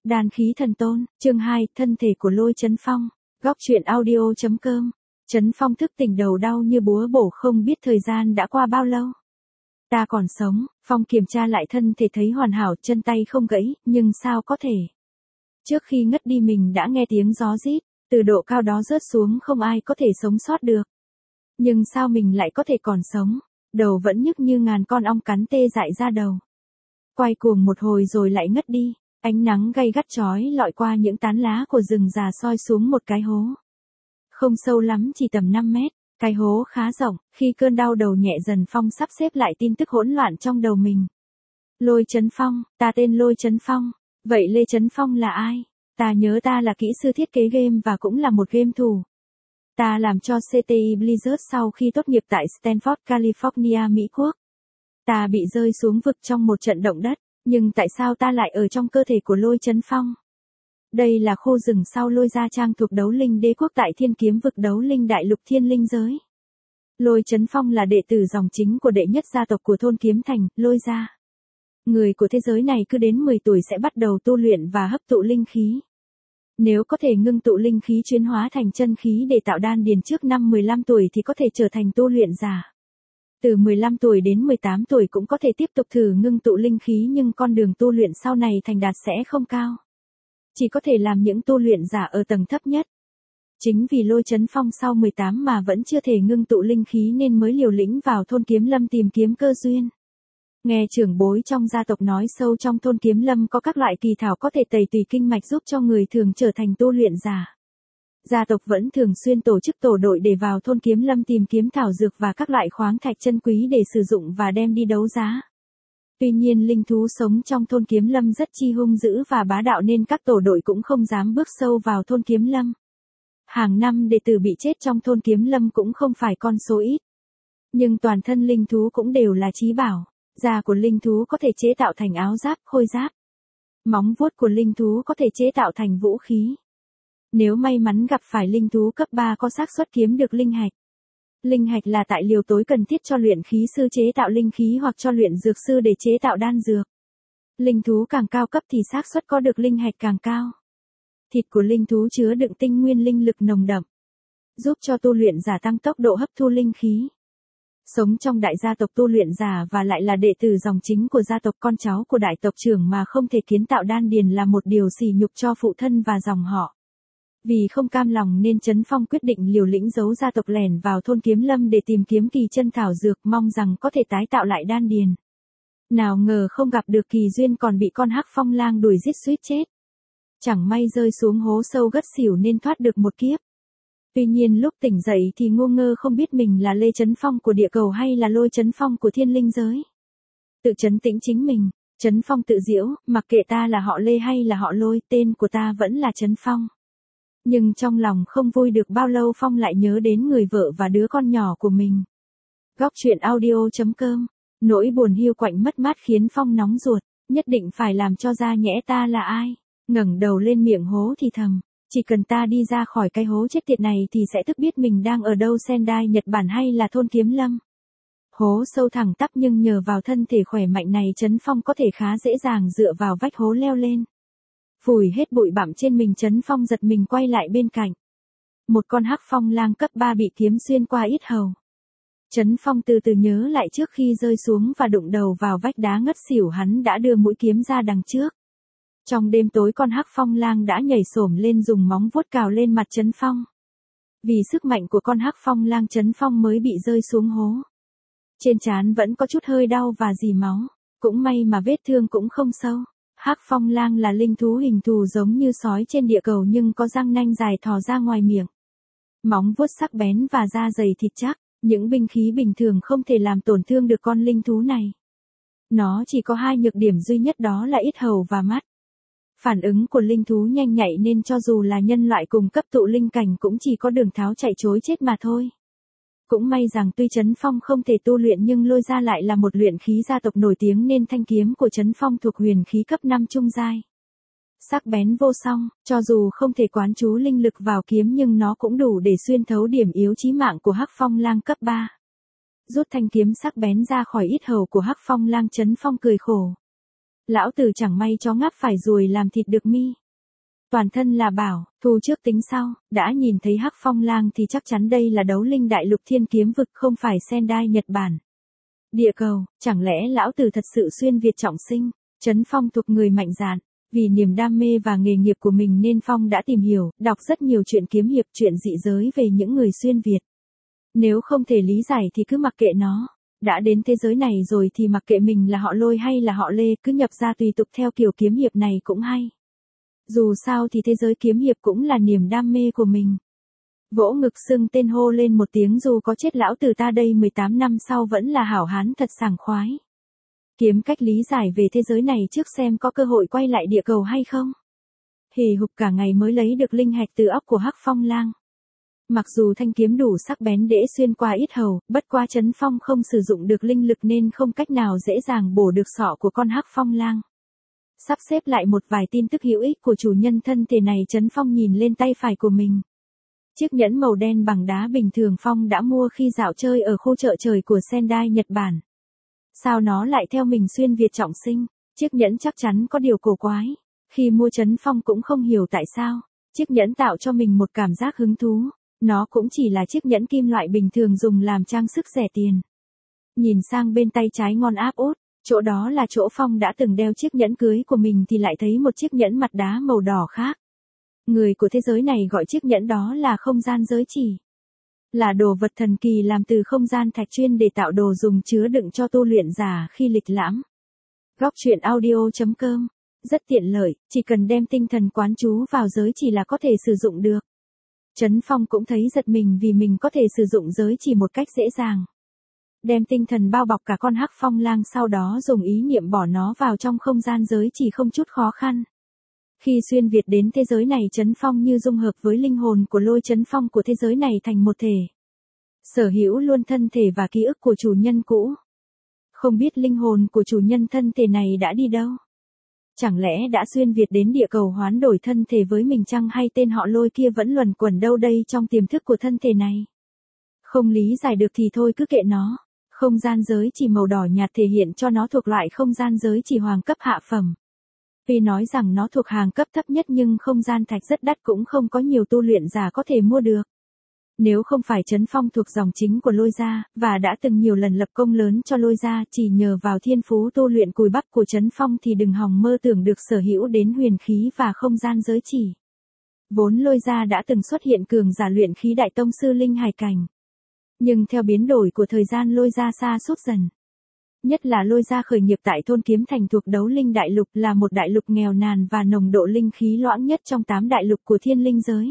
Đan khí thần tôn, chương 2, thân thể của Lôi Chấn Phong. Góc truyện audio.com. Chấn Phong thức tỉnh đầu đau như búa bổ, không biết thời gian đã qua bao lâu. Ta còn sống. Phong kiểm tra lại thân thể thấy hoàn hảo, chân tay không gãy, nhưng sao có thể. Trước khi ngất đi mình đã nghe tiếng gió rít, từ độ cao đó rớt xuống không ai có thể sống sót được. Nhưng sao mình lại có thể còn sống, đầu vẫn nhức như ngàn con ong cắn tê dại ra đầu. Quay cuồng một hồi rồi lại ngất đi. Ánh nắng gay gắt chói lọi qua những tán lá của rừng già soi xuống một cái hố. Không sâu lắm, chỉ tầm 5 mét, cái hố khá rộng. Khi cơn đau đầu nhẹ dần, Phong sắp xếp lại tin tức hỗn loạn trong đầu mình. Lôi Chấn Phong, ta tên Lôi Chấn Phong. Vậy Lê Chấn Phong là ai? Ta nhớ ta là kỹ sư thiết kế game và cũng là một game thủ. Ta làm cho CTI Blizzard sau khi tốt nghiệp tại Stanford, California, Mỹ Quốc. Ta bị rơi xuống vực trong một trận động đất. Nhưng tại sao ta lại ở trong cơ thể của Lôi Chấn Phong? Đây là khu rừng sau Lôi Gia Trang thuộc Đấu Linh Đế Quốc tại Thiên Kiếm vực Đấu Linh Đại Lục Thiên Linh Giới. Lôi Chấn Phong là đệ tử dòng chính của đệ nhất gia tộc của thôn Kiếm Thành, Lôi Gia. Người của thế giới này cứ đến 10 tuổi sẽ bắt đầu tu luyện và hấp thụ linh khí. Nếu có thể ngưng tụ linh khí chuyển hóa thành chân khí để tạo đan điền trước năm 15 tuổi thì có thể trở thành tu luyện giả. Từ 15 tuổi đến 18 tuổi cũng có thể tiếp tục thử ngưng tụ linh khí, nhưng con đường tu luyện sau này thành đạt sẽ không cao. Chỉ có thể làm những tu luyện giả ở tầng thấp nhất. Chính vì Lôi Chấn Phong sau 18 mà vẫn chưa thể ngưng tụ linh khí nên mới liều lĩnh vào thôn Kiếm Lâm tìm kiếm cơ duyên. Nghe trưởng bối trong gia tộc nói sâu trong thôn Kiếm Lâm có các loại kỳ thảo có thể tẩy tùy kinh mạch giúp cho người thường trở thành tu luyện giả. Gia tộc vẫn thường xuyên tổ chức tổ đội để vào thôn Kiếm Lâm tìm kiếm thảo dược và các loại khoáng thạch chân quý để sử dụng và đem đi đấu giá. Tuy nhiên linh thú sống trong thôn Kiếm Lâm rất chi hung dữ và bá đạo nên các tổ đội cũng không dám bước sâu vào thôn Kiếm Lâm. Hàng năm đệ tử bị chết trong thôn Kiếm Lâm cũng không phải con số ít. Nhưng toàn thân linh thú cũng đều là chí bảo. Da của linh thú có thể chế tạo thành áo giáp, khôi giáp. Móng vuốt của linh thú có thể chế tạo thành vũ khí. Nếu may mắn gặp phải linh thú cấp 3 có xác suất kiếm được linh hạch. Linh hạch là tài liệu tối cần thiết cho luyện khí sư chế tạo linh khí hoặc cho luyện dược sư để chế tạo đan dược. Linh thú càng cao cấp thì xác suất có được linh hạch càng cao. Thịt của linh thú chứa đựng tinh nguyên linh lực nồng đậm, giúp cho tu luyện giả tăng tốc độ hấp thu linh khí. Sống trong đại gia tộc tu luyện giả và lại là đệ tử dòng chính của gia tộc, con cháu của đại tộc trưởng mà không thể kiến tạo đan điền là một điều sỉ nhục cho phụ thân và dòng họ. Vì không cam lòng nên Chấn Phong quyết định liều lĩnh giấu gia tộc lẻn vào thôn Kiếm Lâm để tìm kiếm kỳ chân thảo dược, mong rằng có thể tái tạo lại đan điền. Nào ngờ không gặp được kỳ duyên còn bị con hắc phong lang đuổi giết suýt chết. Chẳng may rơi xuống hố sâu gất xỉu nên thoát được một kiếp. Tuy nhiên lúc tỉnh dậy thì ngu ngơ không biết mình là Lê Chấn Phong của địa cầu hay là Lôi Chấn Phong của thiên linh giới. Tự trấn tĩnh chính mình, Chấn Phong tự giễu, mặc kệ ta là họ Lê hay là họ Lôi, tên của ta vẫn là Chấn Phong. Nhưng trong lòng không vui được bao lâu Phong lại nhớ đến người vợ và đứa con nhỏ của mình. Góc truyện audio.com. Nỗi buồn hiu quạnh mất mát khiến Phong nóng ruột, nhất định phải làm cho ra nhẽ ta là ai. Ngẩng đầu lên miệng hố thì thầm, chỉ cần ta đi ra khỏi cái hố chết tiệt này thì sẽ tức biết mình đang ở đâu, Sendai Nhật Bản hay là thôn Kiếm Lâm. Hố sâu thẳng tắp nhưng nhờ vào thân thể khỏe mạnh này Chấn Phong có thể khá dễ dàng dựa vào vách hố leo lên. Phủi hết bụi bặm trên mình, Chấn Phong giật mình quay lại bên cạnh. Một con hắc phong lang cấp 3 bị kiếm xuyên qua yết hầu. Chấn Phong từ từ nhớ lại trước khi rơi xuống và đụng đầu vào vách đá ngất xỉu hắn đã đưa mũi kiếm ra đằng trước. Trong đêm tối con hắc phong lang đã nhảy xổm lên dùng móng vuốt cào lên mặt Chấn Phong. Vì sức mạnh của con hắc phong lang Chấn Phong mới bị rơi xuống hố. Trên trán vẫn có chút hơi đau và rỉ máu, cũng may mà vết thương cũng không sâu. Hắc phong lang là linh thú hình thù giống như sói trên địa cầu nhưng có răng nanh dài thò ra ngoài miệng. Móng vuốt sắc bén và da dày thịt chắc, những binh khí bình thường không thể làm tổn thương được con linh thú này. Nó chỉ có hai nhược điểm duy nhất, đó là yết hầu và mắt. Phản ứng của linh thú nhanh nhạy nên cho dù là nhân loại cùng cấp tụ linh cảnh cũng chỉ có đường tháo chạy trối chết mà thôi. Cũng may rằng tuy Chấn Phong không thể tu luyện nhưng Lôi Gia lại là một luyện khí gia tộc nổi tiếng nên thanh kiếm của Chấn Phong thuộc huyền khí cấp 5 trung giai. Sắc bén vô song, cho dù không thể quán chú linh lực vào kiếm nhưng nó cũng đủ để xuyên thấu điểm yếu chí mạng của hắc phong lang cấp 3. Rút thanh kiếm sắc bén ra khỏi yết hầu của hắc phong lang, Chấn Phong cười khổ. Lão tử chẳng may chó ngáp phải ruồi làm thịt được mi. Toàn thân là bảo, thu trước tính sau, đã nhìn thấy Hắc Phong Lang thì chắc chắn đây là đấu linh đại lục thiên kiếm vực không phải Sendai Nhật Bản. Địa cầu, chẳng lẽ lão tử thật sự xuyên Việt trọng sinh? Trấn Phong thuộc người mạnh dạn, vì niềm đam mê và nghề nghiệp của mình nên Phong đã tìm hiểu, đọc rất nhiều chuyện kiếm hiệp, chuyện dị giới về những người xuyên Việt. Nếu không thể lý giải thì cứ mặc kệ nó. Đã đến thế giới này rồi thì mặc kệ mình là họ Lôi hay là họ Lê, cứ nhập ra tùy tục theo kiểu kiếm hiệp này cũng hay. Dù sao thì thế giới kiếm hiệp cũng là niềm đam mê của mình. Vỗ ngực xưng tên hô lên một tiếng, dù có chết lão tử ta đây 18 năm sau vẫn là hảo hán thật sảng khoái. Kiếm cách lý giải về thế giới này trước xem có cơ hội quay lại địa cầu hay không. Hì hục cả ngày mới lấy được linh hạch từ óc của Hắc Phong Lang. Mặc dù thanh kiếm đủ sắc bén để xuyên qua yết hầu, bất qua Trấn Phong không sử dụng được linh lực nên không cách nào dễ dàng bổ được sọ của con Hắc Phong Lang. Sắp xếp lại một vài tin tức hữu ích của chủ nhân thân thể này, Trấn Phong nhìn lên tay phải của mình. Chiếc nhẫn màu đen bằng đá bình thường Phong đã mua khi dạo chơi ở khu chợ trời của Sendai Nhật Bản. Sao nó lại theo mình xuyên Việt trọng sinh? Chiếc nhẫn chắc chắn có điều cổ quái. Khi mua Trấn Phong cũng không hiểu tại sao. Chiếc nhẫn tạo cho mình một cảm giác hứng thú. Nó cũng chỉ là chiếc nhẫn kim loại bình thường dùng làm trang sức rẻ tiền. Nhìn sang bên tay trái ngon áp út, chỗ đó là chỗ Phong đã từng đeo chiếc nhẫn cưới của mình thì lại thấy một chiếc nhẫn mặt đá màu đỏ khác. Người của thế giới này gọi chiếc nhẫn đó là không gian giới chỉ. Là đồ vật thần kỳ làm từ không gian thạch chuyên để tạo đồ dùng chứa đựng cho tu luyện giả khi lịch lãm. Góc truyện audio.com. Rất tiện lợi, chỉ cần đem tinh thần quán chú vào giới chỉ là có thể sử dụng được. Trấn Phong cũng thấy giật mình vì mình có thể sử dụng giới chỉ một cách dễ dàng. Đem tinh thần bao bọc cả con Hắc Phong Lang, sau đó dùng ý niệm bỏ nó vào trong không gian giới chỉ không chút khó khăn. Khi xuyên Việt đến thế giới này, Trấn Phong như dung hợp với linh hồn của Lôi Trấn Phong của thế giới này thành một thể. Sở hữu luôn thân thể và ký ức của chủ nhân cũ. Không biết linh hồn của chủ nhân thân thể này đã đi đâu? Chẳng lẽ đã xuyên Việt đến địa cầu hoán đổi thân thể với mình chăng, hay tên họ Lôi kia vẫn luẩn quẩn đâu đây trong tiềm thức của thân thể này? Không lý giải được thì thôi cứ kệ nó. Không gian giới chỉ màu đỏ nhạt thể hiện cho nó thuộc loại không gian giới chỉ hoàng cấp hạ phẩm. Vì nói rằng nó thuộc hàng cấp thấp nhất nhưng không gian thạch rất đắt, cũng không có nhiều tu luyện giả có thể mua được. Nếu không phải Trấn Phong thuộc dòng chính của Lôi gia, và đã từng nhiều lần lập công lớn cho Lôi gia, chỉ nhờ vào thiên phú tu luyện cùi bắp của Trấn Phong thì đừng hòng mơ tưởng được sở hữu đến huyền khí và không gian giới chỉ. Vốn Lôi gia đã từng xuất hiện cường giả luyện khí đại tông sư linh hải cảnh. Nhưng theo biến đổi của thời gian, Lôi gia sa sút dần. Nhất là Lôi gia khởi nghiệp tại thôn Kiếm Thành thuộc đấu linh đại lục, là một đại lục nghèo nàn và nồng độ linh khí loãng nhất trong 8 đại lục của thiên linh giới.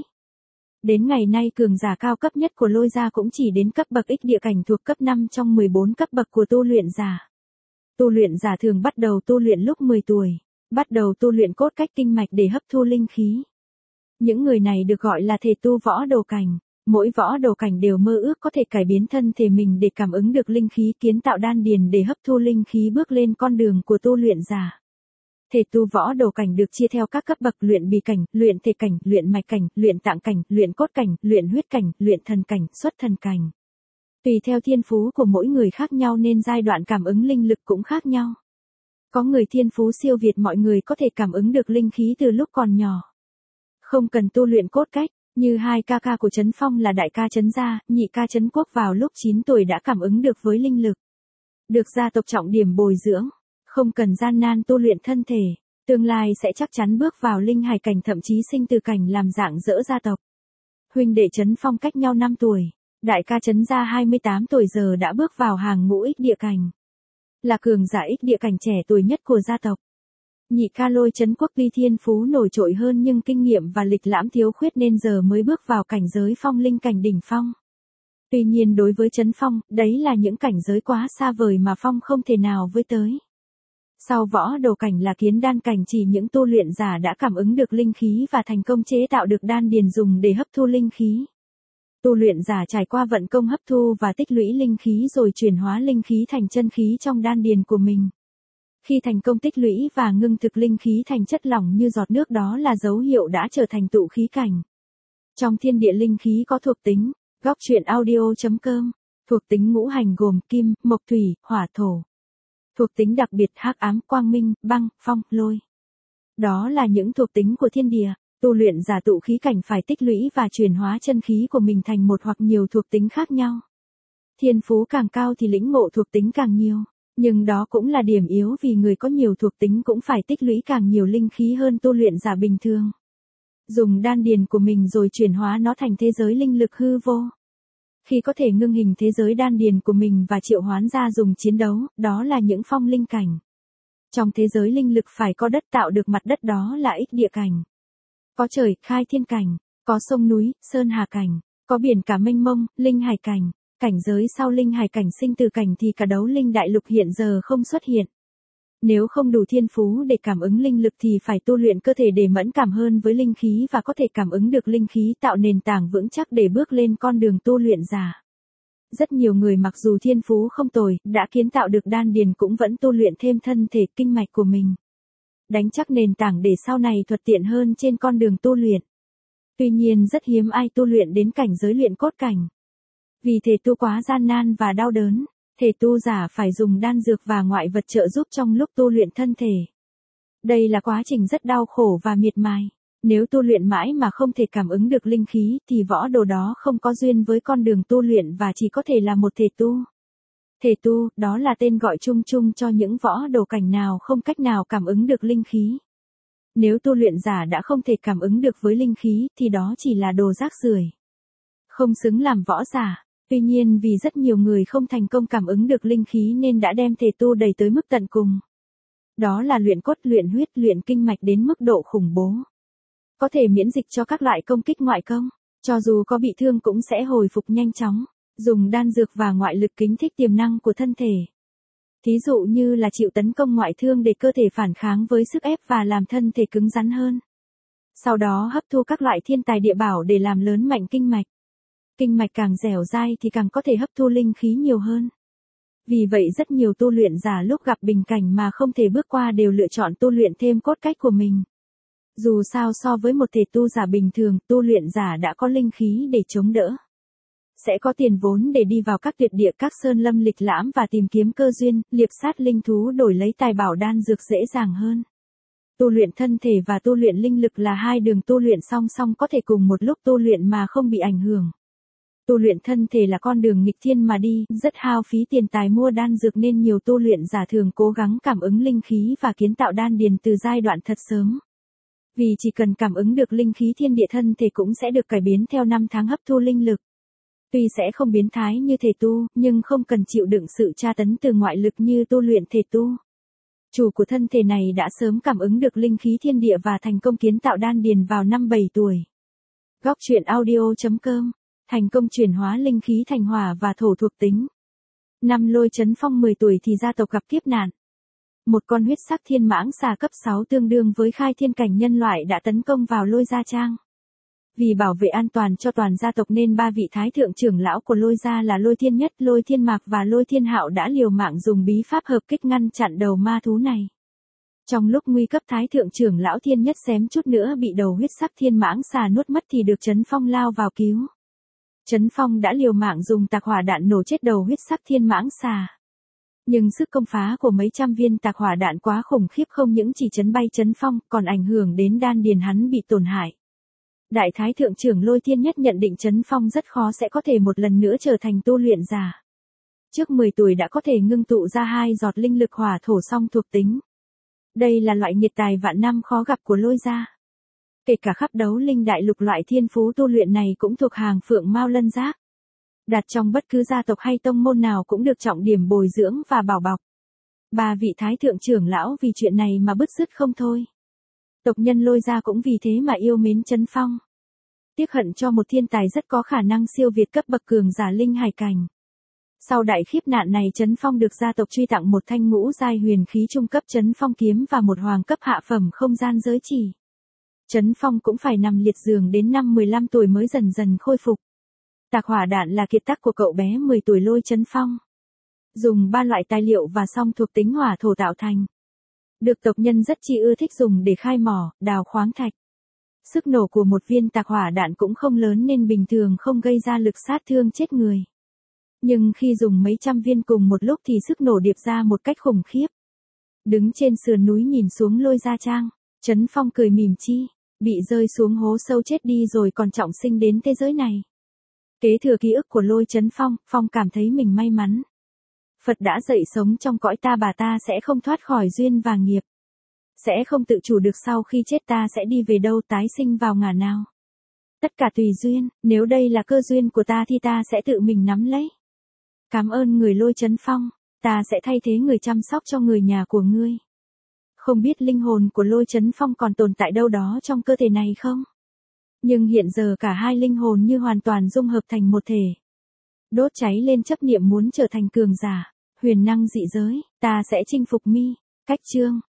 Đến ngày nay cường giả cao cấp nhất của Lôi gia cũng chỉ đến cấp bậc X địa cảnh thuộc cấp 5 trong 14 cấp bậc của tu luyện giả. Tu luyện giả thường bắt đầu tu luyện lúc 10 tuổi, bắt đầu tu luyện cốt cách kinh mạch để hấp thu linh khí. Những người này được gọi là thể tu võ đồ cảnh. Mỗi võ đồ cảnh đều mơ ước có thể cải biến thân thể mình để cảm ứng được linh khí, kiến tạo đan điền để hấp thu linh khí, bước lên con đường của tu luyện giả. Thể tu võ đồ cảnh được chia theo các cấp bậc: luyện bì cảnh, luyện thể cảnh, luyện mạch cảnh, luyện tạng cảnh, luyện cốt cảnh, luyện huyết cảnh, luyện thần cảnh, xuất thần cảnh. Tùy theo thiên phú của mỗi người khác nhau nên giai đoạn cảm ứng linh lực cũng khác nhau. Có người thiên phú siêu việt, mọi người có thể cảm ứng được linh khí từ lúc còn nhỏ. Không cần tu luyện cốt cách. Như hai ca ca của Trấn Phong là đại ca Trấn Gia, nhị ca Trấn Quốc vào lúc 9 tuổi đã cảm ứng được với linh lực. Được gia tộc trọng điểm bồi dưỡng, không cần gian nan tu luyện thân thể, tương lai sẽ chắc chắn bước vào linh hải cảnh, thậm chí sinh tử cảnh làm dạng dỡ gia tộc. Huynh đệ Trấn Phong cách nhau 5 tuổi, đại ca Trấn Gia 28 tuổi giờ đã bước vào hàng ngũ X địa cảnh. Là cường giả X địa cảnh trẻ tuổi nhất của gia tộc. Nhị ca Lôi Trấn Quốc tuy thiên phú nổi trội hơn nhưng kinh nghiệm và lịch lãm thiếu khuyết nên giờ mới bước vào cảnh giới phong linh cảnh đỉnh phong. Tuy nhiên đối với Trấn Phong, đấy là những cảnh giới quá xa vời mà Phong không thể nào với tới. Sau võ đồ cảnh là kiến đan cảnh, chỉ những tu luyện giả đã cảm ứng được linh khí và thành công chế tạo được đan điền dùng để hấp thu linh khí. Tu luyện giả trải qua vận công hấp thu và tích lũy linh khí rồi chuyển hóa linh khí thành chân khí trong đan điền của mình. Khi thành công tích lũy và ngưng thực linh khí thành chất lỏng như giọt nước, đó là dấu hiệu đã trở thành tụ khí cảnh. Trong thiên địa linh khí có thuộc tính, góc truyện audio.com, thuộc tính ngũ hành gồm kim, mộc, thủy, hỏa, thổ. Thuộc tính đặc biệt hắc ám, quang minh, băng, phong, lôi. Đó là những thuộc tính của thiên địa. Tu luyện giả tụ khí cảnh phải tích lũy và chuyển hóa chân khí của mình thành một hoặc nhiều thuộc tính khác nhau. Thiên phú càng cao thì lĩnh ngộ thuộc tính càng nhiều. Nhưng đó cũng là điểm yếu vì người có nhiều thuộc tính cũng phải tích lũy càng nhiều linh khí hơn tu luyện giả bình thường. Dùng đan điền của mình rồi chuyển hóa nó thành thế giới linh lực hư vô. Khi có thể ngưng hình thế giới đan điền của mình và triệu hoán ra dùng chiến đấu, đó là những phong linh cảnh. Trong thế giới linh lực phải có đất tạo được mặt đất, đó là ích địa cảnh. Có trời, khai thiên cảnh, có sông núi, sơn hà cảnh, có biển cả mênh mông, linh hải cảnh. Cảnh giới sau linh hải cảnh sinh tử cảnh thì cả đấu linh đại lục hiện giờ không xuất hiện. Nếu không đủ thiên phú để cảm ứng linh lực thì phải tu luyện cơ thể để mẫn cảm hơn với linh khí và có thể cảm ứng được linh khí tạo nền tảng vững chắc để bước lên con đường tu luyện giả. Rất nhiều người mặc dù thiên phú không tồi, đã kiến tạo được đan điền cũng vẫn tu luyện thêm thân thể kinh mạch của mình. Đánh chắc nền tảng để sau này thuận tiện hơn trên con đường tu luyện. Tuy nhiên rất hiếm ai tu luyện đến cảnh giới luyện cốt cảnh. Vì thể tu quá gian nan và đau đớn, thể tu giả phải dùng đan dược và ngoại vật trợ giúp trong lúc tu luyện thân thể. Đây là quá trình rất đau khổ và miệt mài. Nếu tu luyện mãi mà không thể cảm ứng được linh khí thì võ đồ đó không có duyên với con đường tu luyện và chỉ có thể là một thể tu. Thể tu, đó là tên gọi chung chung cho những võ đồ cảnh nào không cách nào cảm ứng được linh khí. Nếu tu luyện giả đã không thể cảm ứng được với linh khí thì đó chỉ là đồ rác rưởi. Không xứng làm võ giả. Tuy nhiên vì rất nhiều người không thành công cảm ứng được linh khí nên đã đem thể tu đẩy tới mức tận cùng. Đó là luyện cốt, luyện huyết, luyện kinh mạch đến mức độ khủng bố. Có thể miễn dịch cho các loại công kích ngoại công, cho dù có bị thương cũng sẽ hồi phục nhanh chóng, dùng đan dược và ngoại lực kích thích tiềm năng của thân thể. Thí dụ như là chịu tấn công ngoại thương để cơ thể phản kháng với sức ép và làm thân thể cứng rắn hơn. Sau đó hấp thu các loại thiên tài địa bảo để làm lớn mạnh kinh mạch. Kinh mạch càng dẻo dai thì càng có thể hấp thu linh khí nhiều hơn. Vì vậy rất nhiều tu luyện giả lúc gặp bình cảnh mà không thể bước qua đều lựa chọn tu luyện thêm cốt cách của mình. Dù sao so với một thể tu giả bình thường, tu luyện giả đã có linh khí để chống đỡ. Sẽ có tiền vốn để đi vào các tuyệt địa, các sơn lâm lịch lãm và tìm kiếm cơ duyên, liệp sát linh thú đổi lấy tài bảo đan dược dễ dàng hơn. Tu luyện thân thể và tu luyện linh lực là hai đường tu luyện song song có thể cùng một lúc tu luyện mà không bị ảnh hưởng. Tu luyện thân thể là con đường nghịch thiên mà đi, rất hao phí tiền tài mua đan dược nên nhiều tu luyện giả thường cố gắng cảm ứng linh khí và kiến tạo đan điền từ giai đoạn thật sớm. Vì chỉ cần cảm ứng được linh khí thiên địa thân thể cũng sẽ được cải biến theo năm tháng hấp thu linh lực. Tuy sẽ không biến thái như thể tu, nhưng không cần chịu đựng sự tra tấn từ ngoại lực như tu luyện thể tu. Chủ của thân thể này đã sớm cảm ứng được linh khí thiên địa và thành công kiến tạo đan điền vào năm 7 tuổi. Góc truyện audio.com thành công chuyển hóa linh khí thành hỏa và thổ thuộc tính. Năm Lôi Chấn Phong 10 tuổi thì gia tộc gặp kiếp nạn. Một con huyết sắc thiên mãng xà cấp 6 tương đương với khai thiên cảnh nhân loại đã tấn công vào Lôi gia trang. Vì bảo vệ an toàn cho toàn gia tộc nên ba vị thái thượng trưởng lão của Lôi gia là Lôi Thiên Nhất, Lôi Thiên Mạc và Lôi Thiên Hạo đã liều mạng dùng bí pháp hợp kích ngăn chặn đầu ma thú này. Trong lúc nguy cấp thái thượng trưởng lão Thiên Nhất xém chút nữa bị đầu huyết sắc thiên mãng xà nuốt mất thì được Chấn Phong lao vào cứu. Chấn Phong đã liều mạng dùng tạc hỏa đạn nổ chết đầu huyết sắc thiên mãng xà. Nhưng sức công phá của mấy trăm viên tạc hỏa đạn quá khủng khiếp, không những chỉ chấn bay Chấn Phong còn ảnh hưởng đến đan điền hắn bị tổn hại. Đại thái thượng trưởng Lôi Thiên Nhất nhận định Chấn Phong rất khó sẽ có thể một lần nữa trở thành tu luyện giả. Trước 10 tuổi đã có thể ngưng tụ ra 2 giọt linh lực hỏa thổ song thuộc tính. Đây là loại nghiệt tài vạn năm khó gặp của Lôi gia. Kể cả khắp đấu linh đại lục, loại thiên phú tu luyện này cũng thuộc hàng phượng mao lân giác. Đặt trong bất cứ gia tộc hay tông môn nào cũng được trọng điểm bồi dưỡng và bảo bọc. Ba vị thái thượng trưởng lão vì chuyện này mà bứt rứt không thôi. Tộc nhân Lôi gia cũng vì thế mà yêu mến Chấn Phong. Tiếc hận cho một thiên tài rất có khả năng siêu việt cấp bậc cường giả linh hải cảnh. Sau đại khiếp nạn này Chấn Phong được gia tộc truy tặng một thanh ngũ giai huyền khí trung cấp Chấn Phong kiếm và một hoàng cấp hạ phẩm không gian giới chỉ. Chấn Phong cũng phải nằm liệt giường đến năm 15 tuổi mới dần dần khôi phục. Tạc hỏa đạn là kiệt tác của cậu bé 10 tuổi Lôi Chấn Phong. Dùng 3 loại tài liệu và song thuộc tính hỏa thổ tạo thành. Được tộc nhân rất chi ưa thích dùng để khai mỏ, đào khoáng thạch. Sức nổ của một viên tạc hỏa đạn cũng không lớn nên bình thường không gây ra lực sát thương chết người. Nhưng khi dùng mấy trăm viên cùng một lúc thì sức nổ điệp ra một cách khủng khiếp. Đứng trên sườn núi nhìn xuống Lôi Gia Trang, Trấn Phong cười mỉm chi, bị rơi xuống hố sâu chết đi rồi còn trọng sinh đến thế giới này. Kế thừa ký ức của Lôi Trấn Phong, Phong cảm thấy mình may mắn. Phật đã dạy sống trong cõi ta bà ta sẽ không thoát khỏi duyên và nghiệp. Sẽ không tự chủ được sau khi chết ta sẽ đi về đâu tái sinh vào ngả nào. Tất cả tùy duyên, nếu đây là cơ duyên của ta thì ta sẽ tự mình nắm lấy. Cảm ơn người Lôi Trấn Phong, ta sẽ thay thế người chăm sóc cho người nhà của ngươi. Không biết linh hồn của Lôi Trấn Phong còn tồn tại đâu đó trong cơ thể này không? Nhưng hiện giờ cả hai linh hồn như hoàn toàn dung hợp thành một thể. Đốt cháy lên chấp niệm muốn trở thành cường giả, huyền năng dị giới, ta sẽ chinh phục mi. Cách chương